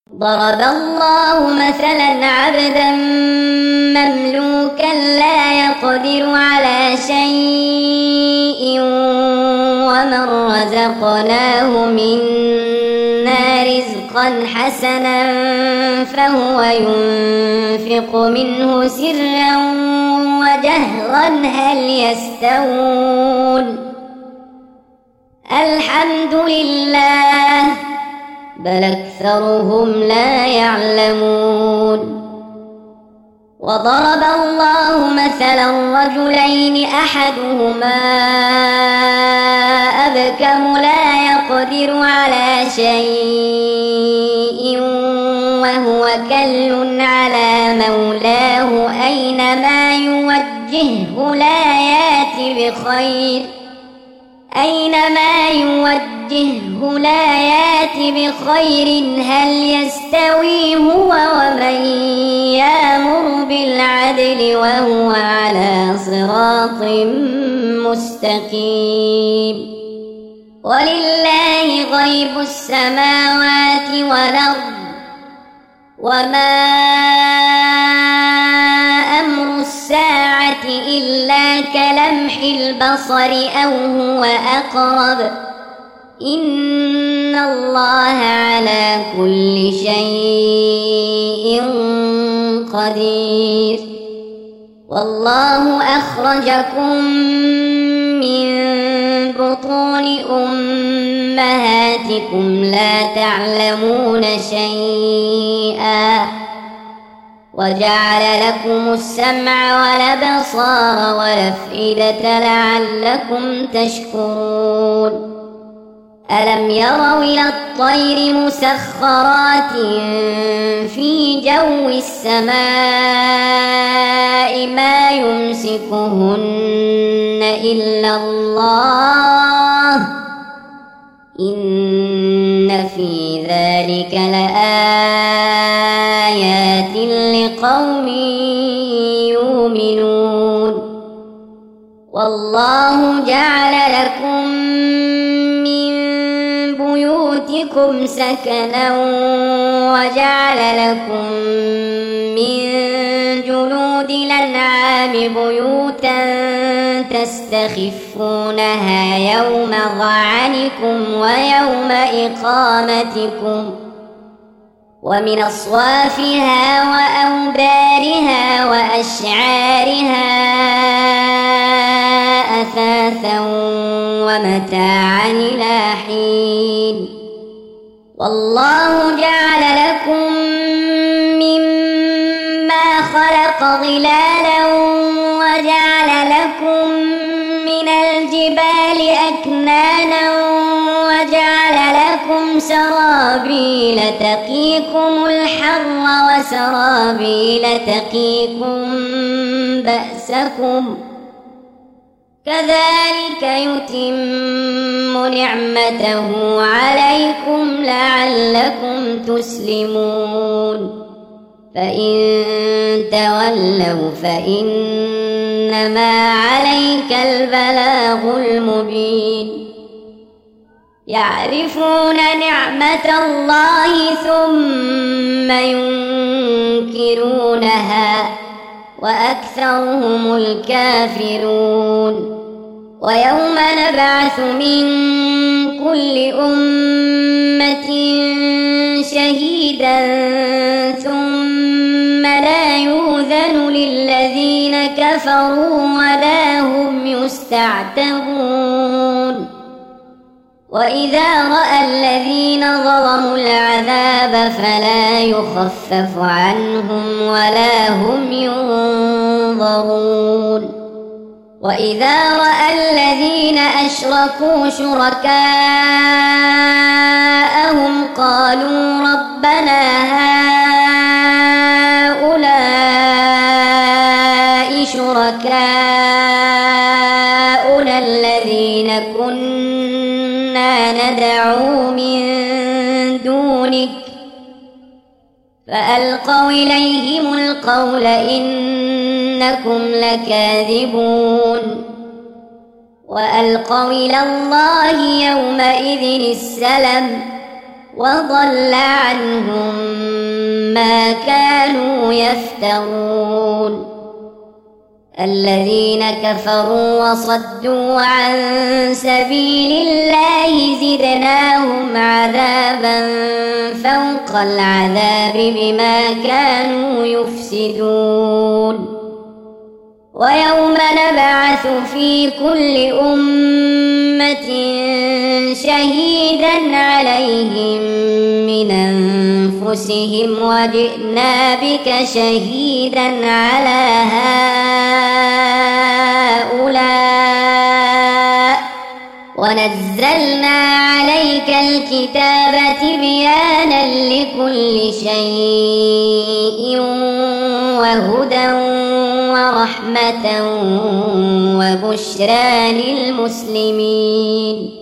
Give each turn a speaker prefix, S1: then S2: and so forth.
S1: ضرب الله مثلا عبدا مملوكا لا يقدر على شيء ومن رزقناه منا رزقا حسنا فهو ينفق منه سرا وجهرا هل يستوون؟ الحمد لله بل أكثرهم لا يعلمون. وضرب الله مثلا رجلين أحدهما أبكم لا يقدر على شيء وهو كل على مولاه أينما يوجهه لا يأت بخير هل يستوي هو ومن يأمر بالعدل وهو على صراط مستقيم. ولله غيب السماوات والأرض وما أمر الساعة إلا كلمح البصر أو هو أقرب إن الله على كل شيء قدير. والله أخرجكم من بطون أمهاتكم لا تعلمون شيئا وجعل لكم السمع والأبصار والأفئدة لعلكم تشكرون. ألم يروا إلى الطير مسخرات في جو السماء ما يمسكهن إلا الله إن في ذلك لآيات لقوم يؤمنون. والله جعل لكم من بيوتكم سكنا وجعل لكم من جلود الأنعام بيوتا تستخفونها يوم ظعنكم ويوم إقامتكم ومن أصوافها وأوبارها وأشعارها أثاثا ومتاعا إلى حين. والله جعل لكم مما خلق ظلالا وجعل لكم من الجبال أكنانا وجعل لكم سرابيل تقيكم الحر وسرابيل تقيكم بأسكم كذلك يتم نعمته عليكم لعلكم تسلمون. فإن تولوا فإنما عليك البلاغ المبين. يعرفون نعمة الله ثم ينكرونها وأكثرهم الكافرون. ويوم نبعث من كل أمة شهيدا ثم لا يؤذن للذين كفروا ولا هم يستعتبون. وإذا رأى الذين ظلموا العذاب فلا يخفف عنهم ولا هم ينظرون. وإذا رأى الذين أشركوا شركاءهم قالوا ربنا هؤلاء شركاؤنا الذين كنا ندعو من دونك فألقوا إليهم القول إنكم لكاذبون. وألقوا إلى الله يومئذ السلم وضل عنهم ما كانوا يفترون الذين كفروا وصدوا عن سبيل الله زدناهم عذابا فوق العذاب بما كانوا يفسدون ويوم نبعث في كل أمة شهيدا عليهم من أنفسهم وجئنا بك شهيدا على هؤلاء ونزلنا عليك الكتاب تبيانا لكل شيء وهدى ورحمة وبشرى للمسلمين